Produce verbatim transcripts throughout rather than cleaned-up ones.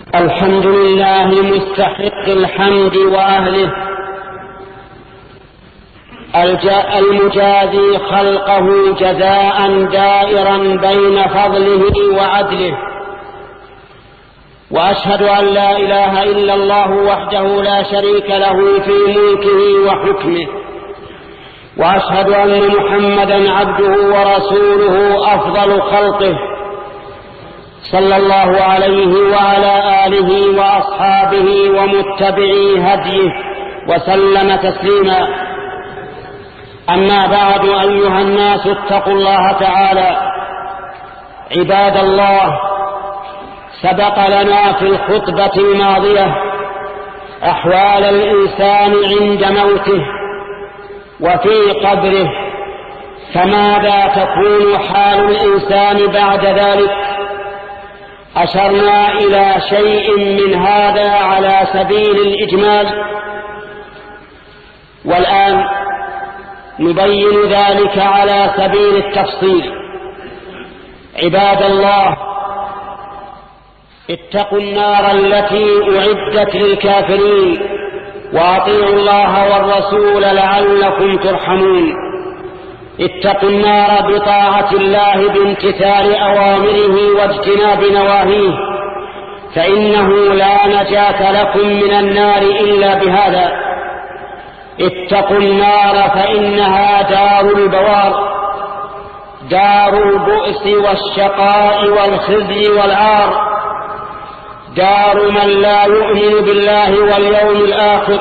الحمد لله مستحق الحمد وأهله، المجازي خلقه جزاء دائرا بين فضله وعدله، وأشهد أن لا إله إلا الله وحده لا شريك له في ملكه وحكمه، وأشهد أن محمدا عبده ورسوله أفضل خلقه، صلى الله عليه وعلى آله وأصحابه ومتبعي هديه وسلم تسليما. أما بعد، أيها الناس اتقوا الله تعالى. عباد الله، سبق لنا في الخطبة الماضية أحوال الإنسان عند موته وفي قبره، فماذا تكون حال الإنسان بعد ذلك؟ أشرنا إلى شيء من هذا على سبيل الإجمال، والآن نبين ذلك على سبيل التفصيل. عباد الله، اتقوا النار التي أعدت للكافرين، وأطيعوا الله والرسول لعلكم ترحمون. اتقوا النار بطاعة الله بامتثال أوامره واجتناب نواهيه، فإنه لا نجاة لكم من النار إلا بهذا. اتقوا النار فإنها دار البوار، دار البؤس والشقاء والخزي والعار، دار من لا يؤمن بالله واليوم الآخر،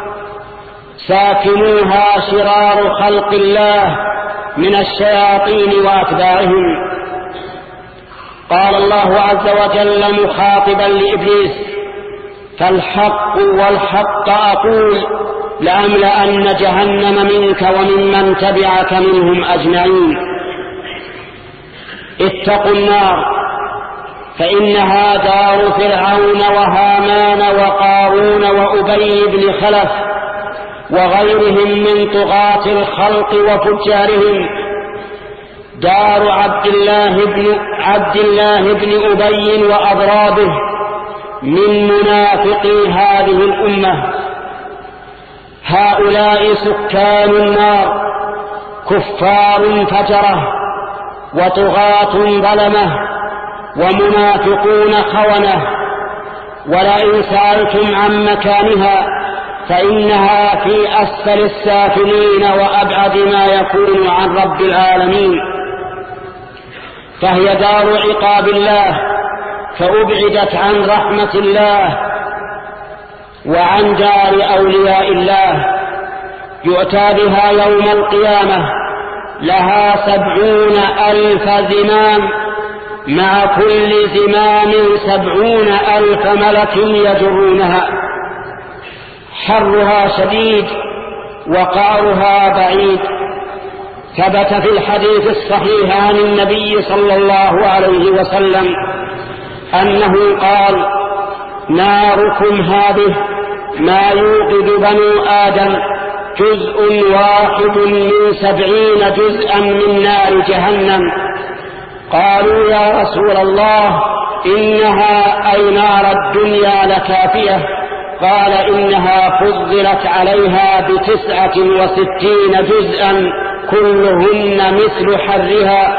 ساكنوها شرار خلق الله من الشياطين وأتباعهم. قال الله عز وجل مخاطبا لإبليس: فالحق والحق أقول لأملأن جهنم منك وممن تبعك منهم أجمعين. اتقوا النار فإنها دار فرعون وهامان وقارون وأبي بن خلف وغيرهم من طغاة الخلق وفجارهم، دار عبد الله بن عبد الله بن أبي وأضرابه من منافقي هذه الأمة. هؤلاء سكان النار، كفار فجرة وطغاة ظلمة ومنافقون خونة، ولئن سألتم عن مكانها فإنها في أسفل السافلين وأبعد ما يكون عن رب العالمين، فهي دار عقاب الله، فأبعدت عن رحمة الله وعن دار أولياء الله. يؤتى بها يوم القيامة، لها سبعون ألف زمام، مع كل زمام سبعون ألف ملك يجرونها، حرها شديد وقعرها بعيد. ثبت في الحديث الصحيح عن النبي صلى الله عليه وسلم أنه قال: ناركم هذه ما يوقد بنو آدم جزء واحد من سبعين جزءا من نار جهنم. قالوا: يا رسول الله، إنها أي نار الدنيا لكافية؟ قال: إنها فضلت عليها بتسعة وستين جزءا كلهن مثل حرها.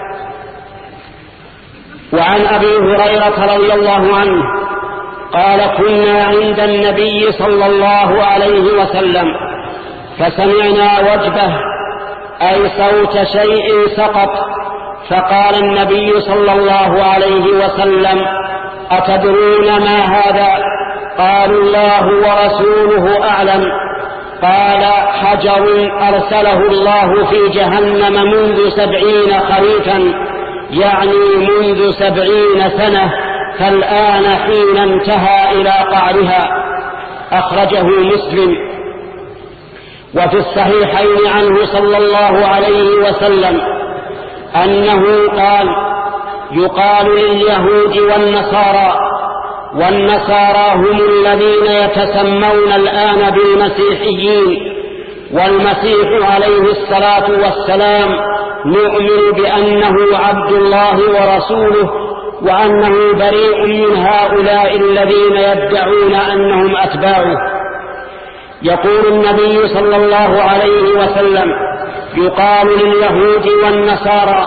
وعن أبي هريرة رضي الله عنه قال: كنا عند النبي صلى الله عليه وسلم فسمعنا وجبة، أي صوت شيء سقط، فقال النبي صلى الله عليه وسلم: أتدرون ما هذا؟ قالوا: الله ورسوله أعلم. قال: حجر أرسله الله في جهنم منذ سبعين خريفا، يعني منذ سبعين سنة، فالآن حين انتهى إلى قعرها. أخرجه مسلم. وفي الصحيحين عنه صلى الله عليه وسلم أنه قال: يقال لليهود والنصارى والنصارى هم الذين يتسمون الآن بالمسيحيين، والمسيح عليه الصلاة والسلام نؤمن بأنه عبد الله ورسوله، وأنه بريء من هؤلاء الذين يدعون أنهم أتباعه. يقول النبي صلى الله عليه وسلم: يقال لليهود والنصارى: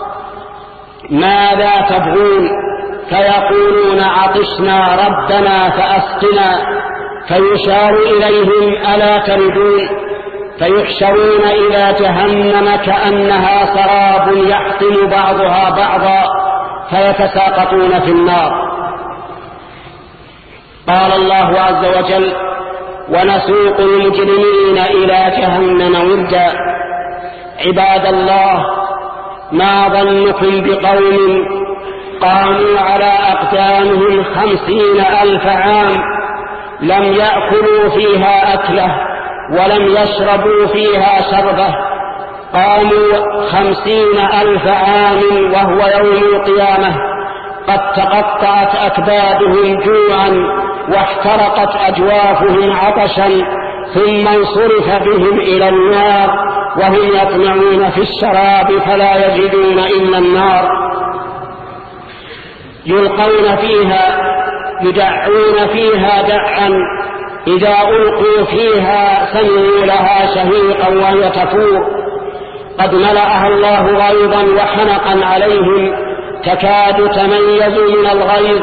ماذا تبغون؟ فيقولون: عطشنا ربنا فأسقنا. فيشار إليهم: ألا تردون؟ فيحشرون إلى جهنم كأنها سراب يحطم بعضها بعضا فيتساقطون في النار. قال الله عز وجل: ونسوق المجرمين إلى جهنم وردا. عباد الله، ما ظنكم بقوم قاموا على أقدامهم خمسين ألف عام لم يأكلوا فيها أكله ولم يشربوا فيها شربه، قاموا خمسين ألف عام وهو يوم القيامة قد تقطعت أكبادهم جوعا واحترقت أجوافهم عطشا، ثم انصرف بهم إلى النار وهم يطمعون في الشراب فلا يجدون إلا النار. يلقون فيها يدعون فيها دعا، إذا ألقوا فيها سمعوا لها شهيقا وهي تفور، قد ملأها الله غيظا وحنقا عليهم تكاد تميز من الغيظ.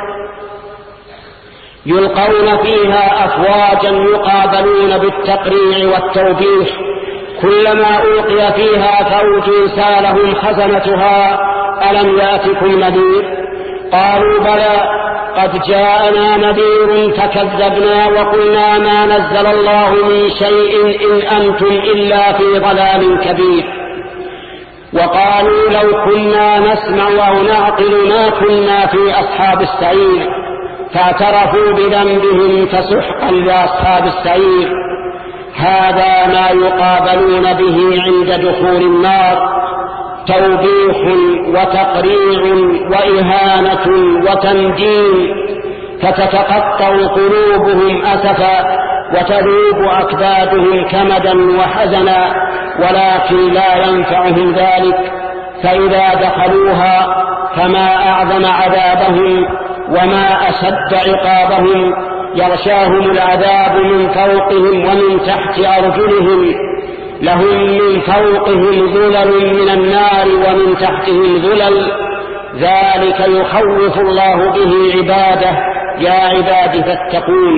يلقون فيها أفواجا يقابلون بالتقريع والتوبيخ، كلما ألقي فيها فوج سالهم خزنتها: ألم يأتكم نذير؟ قالوا: بلى، قد جاءنا نذير فكذبنا وقلنا ما نزل الله من شيء إن أنتم إلا في ضلال كبير. وقالوا: لو كنا نسمع أو نعقل ما كنا في أصحاب السعير، فاعترفوا بذنبهم فسحقا لأصحاب السعير. هذا ما يقابلون به عند دخول النار: توبيخ وتقريع وإهانة وتمجيد، فتتقطع قلوبهم أسفا وتذوب أكبادهم كمدا وحزنا، ولكن لا ينفعهم ذلك، فإذا دخلوها فما أعظم عذابهم وما أشد عقابهم. يغشاهم العذاب من فوقهم ومن تحت أرجلهم، لهم من فوقهم ظلل من النار ومن تحتهم ظلل، ذلك يخوف الله به عباده، يا عباد فاتقون.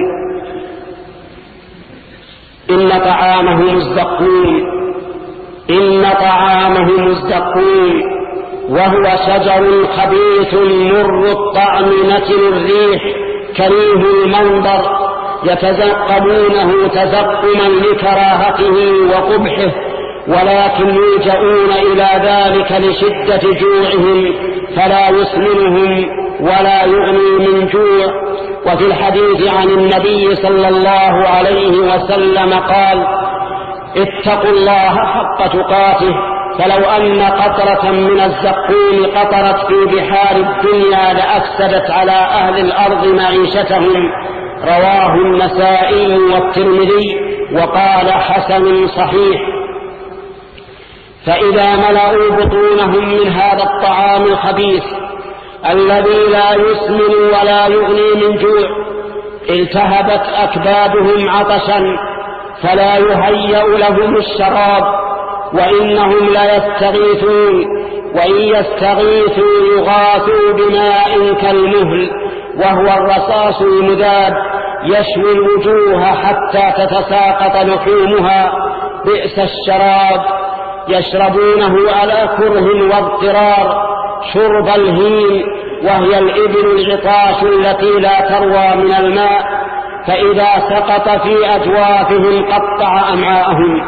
إن طعامهم الزقوم إن طعامهم الزقوم وهو شجر خبيث مر الطعم نتن الريح كريه المنظر، يتزقمونه تزقما لكراهته وقبحه، ولكن يلجؤون إلى ذلك لشدة جوعهم فلا يسمنهم ولا يغني من جوع. وفي الحديث عن النبي صلى الله عليه وسلم قال: اتقوا الله حق تقاته، فلو أن قطرة من الزقوم قطرت في بحار الدنيا لأفسدت على أهل الأرض معيشتهم. رواه النسائي والترمذي وقال: حسن صحيح. فإذا ملأوا بطونهم من هذا الطعام الخبيث الذي لا يسمن ولا يغني من جوع، التهبت أكبادهم عطشا فلا يهيأ لهم الشراب، وإنهم لا يستغيثون، وإن يستغيثوا يغاثوا بماء كالمهل وهو الرصاص المذاب يشوي الوجوه حتى تتساقط لحومها، بئس الشراب، يشربونه على كره واضطرار شرب الهيم، وهي الإبل العطاش التي لا تروى من الماء، فإذا سقط في أجوافهم قطع أمعاءهم.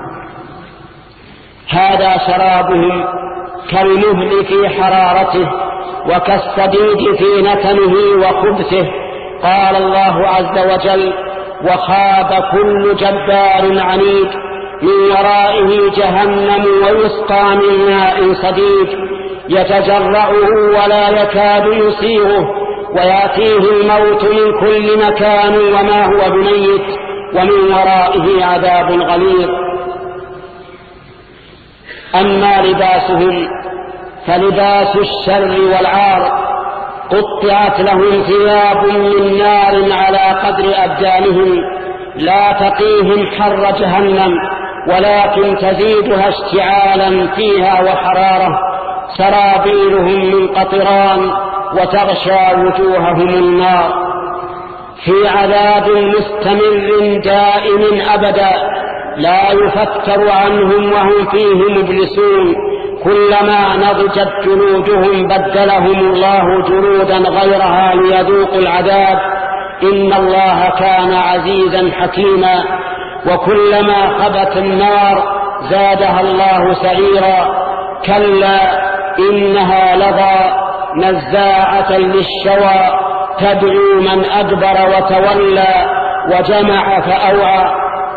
هذا شرابهم كالمهل في حرارته وكالسديد في نتنه وخبثه. قال الله عز وجل: وخاب كل جبار عنيد، من ورائه جهنم ويسقى من ماء صديد، يتجرعه ولا يكاد يسيغه، ويأتيه الموت من كل مكان وما هو بميت، ومن ورائه عذاب غليظ. أما لباسهم فلباس الشر والعار، قطعت لهم ثياب من نار على قدر أبدانهم لا تقيهم حر جهنم ولكن تزيدها اشتعالا فيها وحرارة، سرابيلهم من قطران وتغشى وجوههم النار، في عذاب مستمر دائم أبدا لا يفتر عنهم وهم فيه مبلسون، كلما نضجت جلودهم بدلهم الله جلودا غيرها ليذوقوا العذاب، إن الله كان عزيزا حكيما. وكلما خبت النار زادها الله سعيرا، كلا إنها لظى نزاعة للشوى تدعو من أدبر وتولى وجمع فأوعى،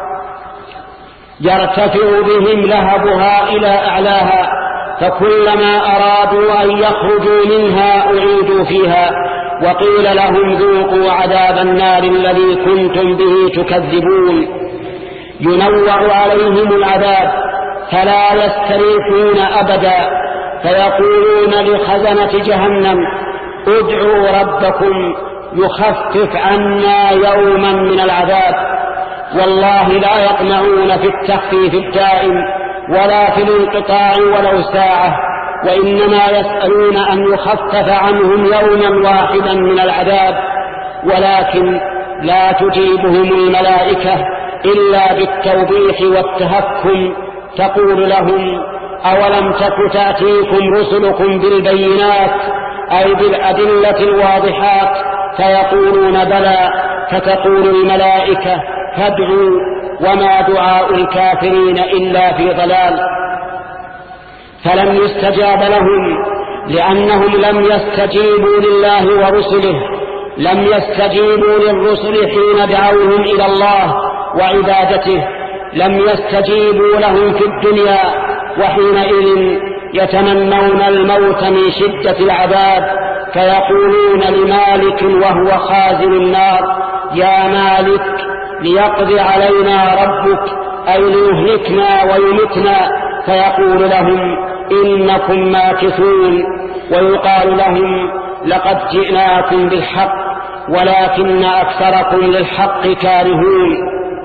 يرتفع بهم لهبها إلى أعلاها، فكلما أرادوا أن يخرجوا منها أعيدوا فيها، وقيل لهم ذوقوا عذاب النار الذي كنتم به تكذبون. ينوع عليهم العذاب فلا يستريحون أبدا، فيقولون لخزنة جهنم ادعوا ربكم يخفف عنا يوما من العذاب، والله لا يطمعون في التخفيف الدائم ولا في الانقطاع ولو ساعة، وإنما يسألون أن يخفف عنهم يوما واحدا من العذاب، ولكن لا تجيبهم الملائكة إلا بالتوبيخ والتهكم، تقول لهم أولم تك تأتيكم رسلكم بالبينات أي بالأدلة الواضحات، فيقولون بلى، فتقول الملائكة فادعوا، وما دعاء الكافرين إلا في ضلال. فلم يستجاب لهم لأنهم لم يستجيبوا لله ورسله، لم يستجيبوا للرسل حين دعوهم إلى الله وعبادته، لم يستجيبوا لهم في الدنيا، وحينئذ يتمنون الموت من شدة العذاب، فيقولون لمالك وهو خازن النار يا مالك ليقضي علينا ربك أي ليهلكنا ويمتنا، فيقول لهم إنكم ماكثون، ويقال لهم لقد جئناكم بالحق ولكن أكثركم للحق كارهون.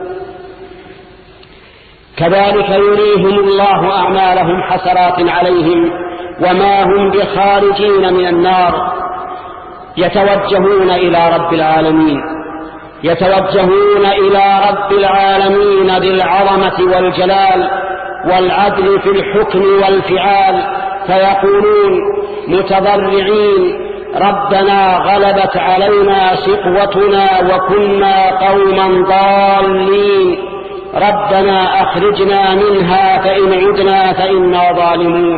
كذلك يريهم الله أعمالهم حسرات عليهم وما هم بخارجين من النار، يتوجهون إلى رب العالمين، يتوجهون إلى رب العالمين ذي العظمة والجلال والعدل في الحكم والفعال، فيقولون متضرعين ربنا غلبت علينا شقوتنا وكنا قوما ضالين، ربنا أخرجنا منها فإن عدنا فإنا ظالمون.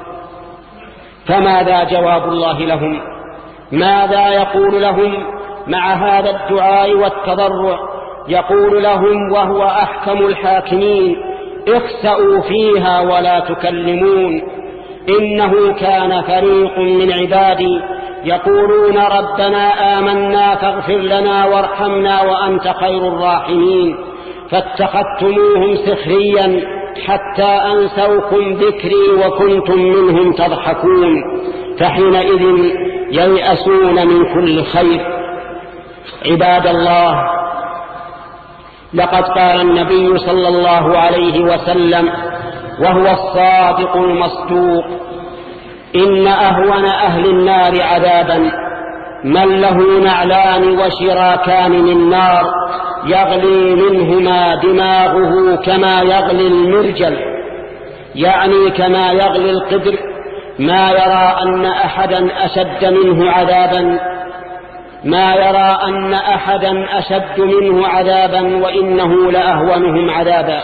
فماذا جواب الله لهم؟ ماذا يقول لهم مع هذا الدعاء والتضرع؟ يقول لهم وهو أحكم الحاكمين اخسأوا فيها ولا تكلمون، إنه كان فريق من عبادي يقولون ربنا آمنا فاغفر لنا وارحمنا وأنت خير الراحمين، فاتخذتموهم سخريا حتى أنسوكم ذكري وكنتم منهم تضحكون، فحينئذ ييأسون من كل خير. عباد الله، لقد قال النبي صلى الله عليه وسلم وهو الصادق المصدوق إن أهون أهل النار عذابا من له نعلان وشراكان من نار يغلي منهما دماغه كما يغلي المرجل، يعني كما يغلي القدر، ما يرى أن أحدا أشد منه عذابا ما يرى أن أحدا أشد منه عذابا وإنه لأهونهم عذابا.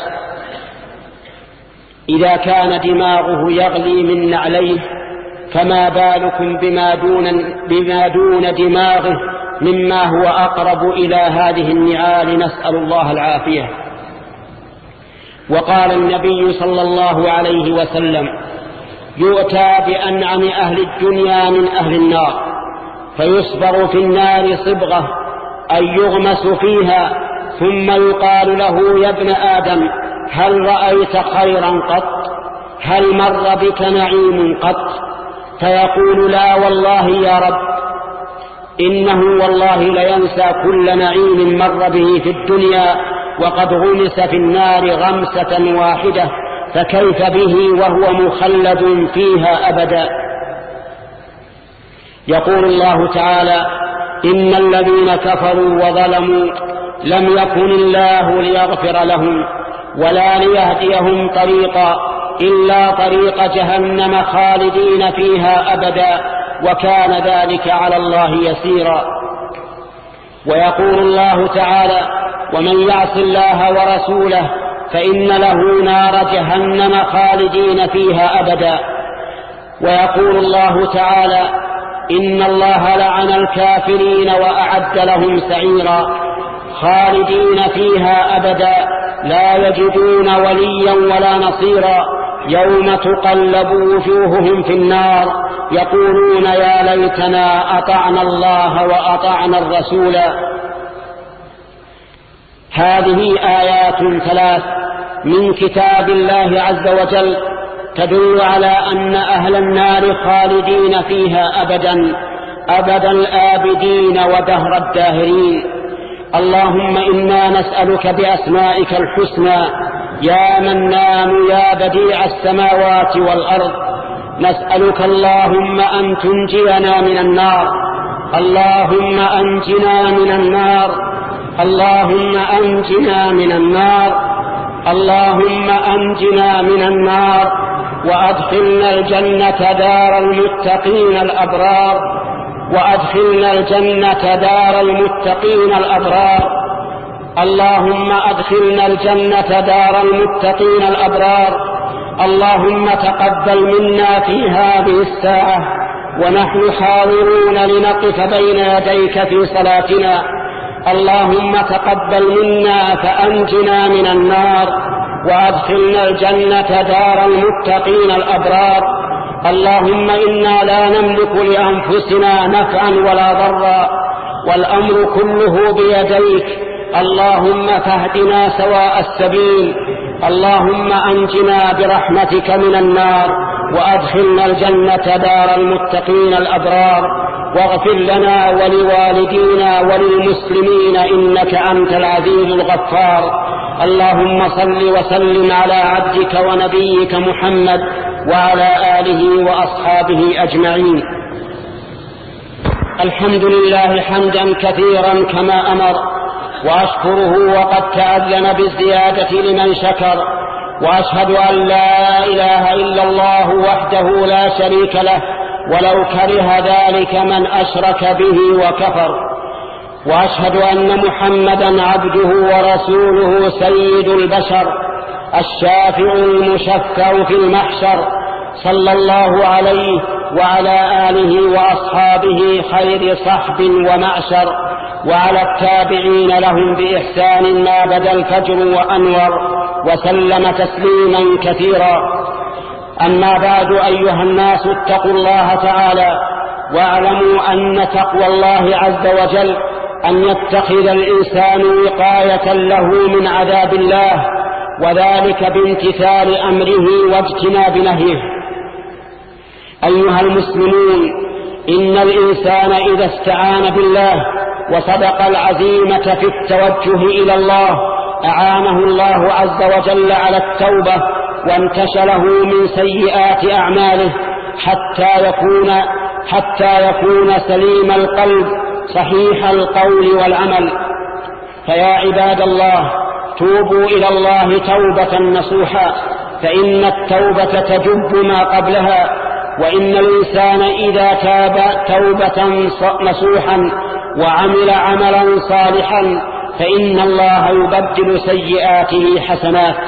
إذا كان دماغه يغلي من نعليه فما بالكم بما دون, بما دون دماغه مما هو أقرب إلى هذه النعال، نسأل الله العافية. وقال النبي صلى الله عليه وسلم يؤتى بأنعم أهل الدنيا من أهل النار فيصبغ في النار صبغة أي يغمس فيها، ثم يقال له يا ابن آدم هل رأيت خيرا قط؟ هل مر بك نعيم قط؟ فيقول لا والله يا رب، إنه والله لينسى كل نعيم مر به في الدنيا وقد غمس في النار غمسة واحدة، فكيف به وهو مخلد فيها أبدا. يقول الله تعالى: إن الذين كفروا وظلموا لم يكن الله ليغفر لهم ولا ليهديهم طريقا إلا طريق جهنم خالدين فيها أبدا، وكان ذلك على الله يسيرا. ويقول الله تعالى: ومن يعص الله ورسوله فإن له نار جهنم خالدين فيها أبدا. ويقول الله تعالى: إن الله لعن الكافرين وأعد لهم سعيرا خالدين فيها أبدا لا يجدون وليا ولا نصيرا يوم تقلب وجوههم في النار يقولون يا ليتنا أطعنا الله وأطعنا الرسول. هذه آيات ثلاث من كتاب الله عز وجل تدل على أن أهل النار خالدين فيها أبدا أبد الآبدين ودهر الداهرين. اللهم إنا نسألك بأسمائك الحسنى يا منان يا بديع السماوات والأرض، نسألك اللهم أن تنجينا من النار، اللهم أنجنا من النار، اللهم أنجنا من النار، اللهم أنجنا من النار، وأدخلنا الجنة دار المتقين الأبرار، وأدخلنا الجنة دار المتقين الأبرار، اللهم أدخلنا الجنة دار المتقين الأبرار. اللهم تقبل منا في هذه الساعة ونحن حاضرون لنقف بين يديك في صلاتنا، اللهم تقبل منا فأنجنا من النار وأدخلنا الجنة دار المتقين الأبرار. اللهم إنا لا نملك لأنفسنا نفعا ولا ضرا والأمر كله بيديك، اللهم فاهدنا سواء السبيل، اللهم أنجنا برحمتك من النار وأدخلنا الجنة دار المتقين الأبرار، واغفر لنا ولوالدينا وللمسلمين إنك أنت العزيز الغفار. اللهم صل وسلم على عبدك ونبيك محمد وعلى آله وأصحابه أجمعين. الحمد لله حمدا كثيرا كما أمر، وأشكره وقد تأذن بالزيادة لمن شكر، وأشهد أن لا إله إلا الله وحده لا شريك له ولو كره ذلك من أشرك به وكفر، وأشهد أن محمدا عبده ورسوله سيد البشر الشافع المشفع في المحشر، صلى الله عليه وعلى آله وأصحابه خير صحب ومعشر، وعلى التابعين لهم بإحسان ما بدا الفجر وأنور، وسلم تسليما كثيرا. أما بعد، أيها الناس اتقوا الله تعالى واعلموا أن تقوى الله عز وجل أن يتخذ الإنسان وقاية له من عذاب الله، وذلك بامتثال أمره واجتناب نهيه. أيها المسلمون، إن الإنسان إذا استعان بالله وصدق العزيمة في التوجه إلى الله أعانه الله عز وجل على التوبة وانتشله من سيئات أعماله حتى يكون حتى يكون سليم القلب صحيح القول والعمل. فيا عباد الله، توبوا إلى الله توبة نصوحا، فإن التوبة تجب ما قبلها، وإن الإنسان إذا تاب توبة نصوحا وعمل عملا صالحا فإن الله يبدل سيئاته حسنات.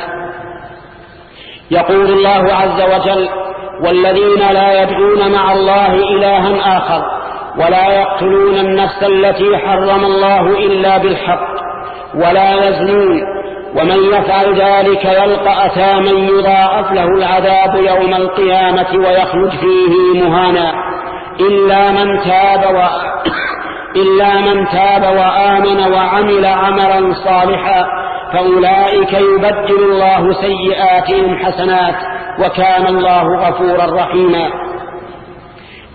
يقول الله عز وجل: والذين لا يدعون مع الله إلها آخر ولا يقتلون النفس التي حرم الله إلا بالحق ولا يزنون ومن يفعل ذلك يلقى أثاما يضاعف له العذاب يوم القيامة ويخلد فيه مهانا إلا من تاب و... إلا من تاب وآمن وعمل عملا صالحا فأولئك يبدل الله سيئاتهم حسنات وكان الله غفورا رحيما.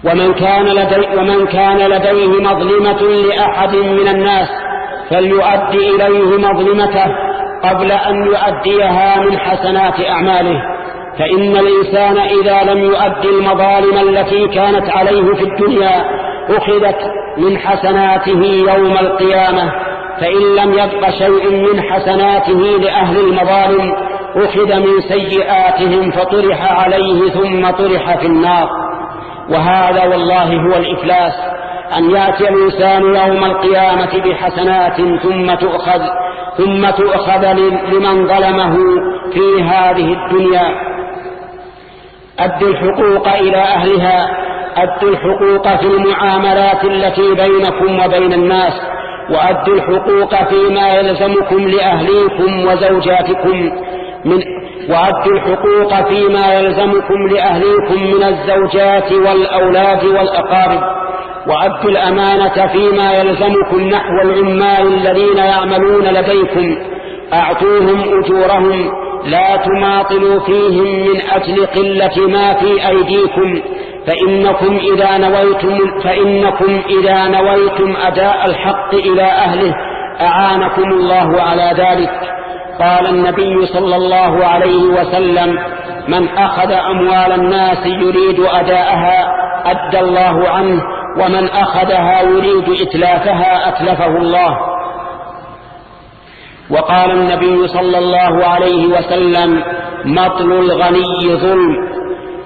ومن كان لدي ومن كان لديه مظلمة لأحد من الناس فليؤدي إليه مظلمته قبل أن يؤديها من حسنات أعماله، فإن الإنسان إذا لم يؤدي المظالم التي كانت عليه في الدنيا أخذت من حسناته يوم القيامة، فإن لم يبق شيء من حسناته لأهل المظالم أخذ من سيئاتهم فطرح عليه ثم طرح في النار. وهذا والله هو الإفلاس، أن يأتي الإنسان يوم القيامة بحسنات ثم تؤخذ ثم تؤخذ لمن ظلمه في هذه الدنيا. أدوا الحقوق إلى أهلها، أدوا الحقوق في المعاملات التي بينكم وبين الناس، وأدوا الحقوق فيما يلزمكم لأهليكم وزوجاتكم من وأدوا الحقوق فيما يلزمكم لأهليكم من الزوجات والأولاد والأقارب، وأدوا الأمانة فيما يلزمكم نحو العمال الذين يعملون لديكم، أعطوهم أجورهم، لا تماطلوا فيهم من أجل قلة ما في أيديكم، فإنكم إذا نويتم, فإنكم إذا نويتم أداء الحق إلى أهله أعانكم الله على ذلك. قال النبي صلى الله عليه وسلم: من أخذ أموال الناس يريد أداءها أدى الله عنه، ومن أخذها يريد إتلافها أتلفه الله. وقال النبي صلى الله عليه وسلم: مطل الغني ظلم.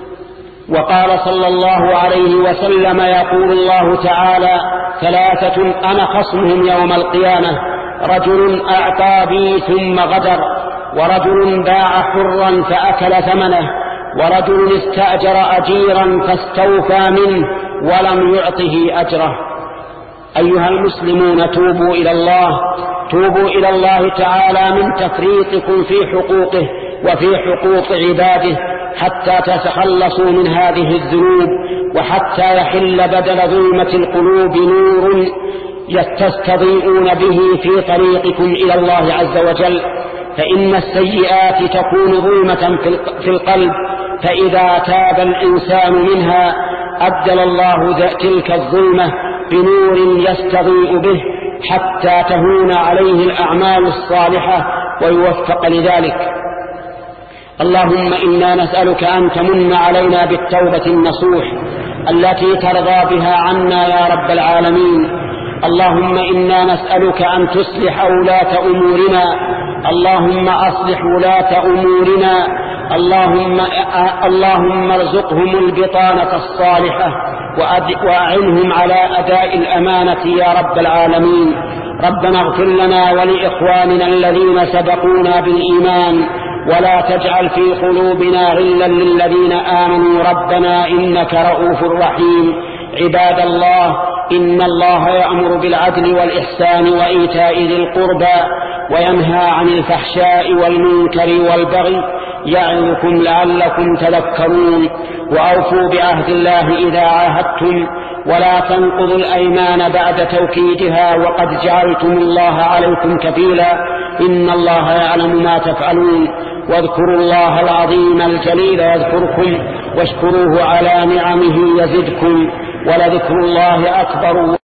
وقال صلى الله عليه وسلم: يقول الله تعالى: ثلاثة أنا خصمهم يوم القيامة: رجل أعطى بي ثم غدر، ورجل باع حرا فأكل ثمنه، ورجل استأجر أجيرا فاستوفى منه ولم يعطه أجره. أيها المسلمون، توبوا إلى الله، توبوا إلى الله تعالى من تفريطكم في حقوقه وفي حقوق عباده، حتى تتخلصوا من هذه الذنوب، وحتى يحل بدل ظلمة القلوب نور يستضيئون به في طريقكم إلى الله عز وجل. فإن السيئات تكون ظلمة في القلب، فإذا تاب الإنسان منها أبدل الله تلك الظلمة بنور يستضيء به حتى تهون عليه الأعمال الصالحة ويوفق لذلك. اللهم إنا نسألك أن تمن علينا بالتوبة النصوح التي ترضى بها عنا يا رب العالمين. اللهم إنا نسألك أن تصلح ولاة أمورنا، اللهم أصلح ولاة أمورنا، اللهم, اللهم ارزقهم البطانة الصالحة وأعنهم على أداء الأمانة يا رب العالمين. ربنا اغفر لنا ولإخواننا الذين سبقونا بالإيمان، ولا تجعل في قلوبنا غلا للذين آمنوا ربنا إنك رؤوف رحيم. عباد الله، إن الله يأمر بالعدل والإحسان وإيتاء ذي القربى وينهى عن الفحشاء والمنكر والبغي، يعظكم لعلكم تذكرون. وأوفوا بعهد الله إذا عاهدتم، ولا تنقضوا الأيمان بعد توكيدها وقد جعلتم الله عليكم كفيلا، إن الله يعلم ما تفعلون. واذكروا الله العظيم الجليل يذكركم، واشكروه على نعمه يزدكم، ولذكر الله أكبر.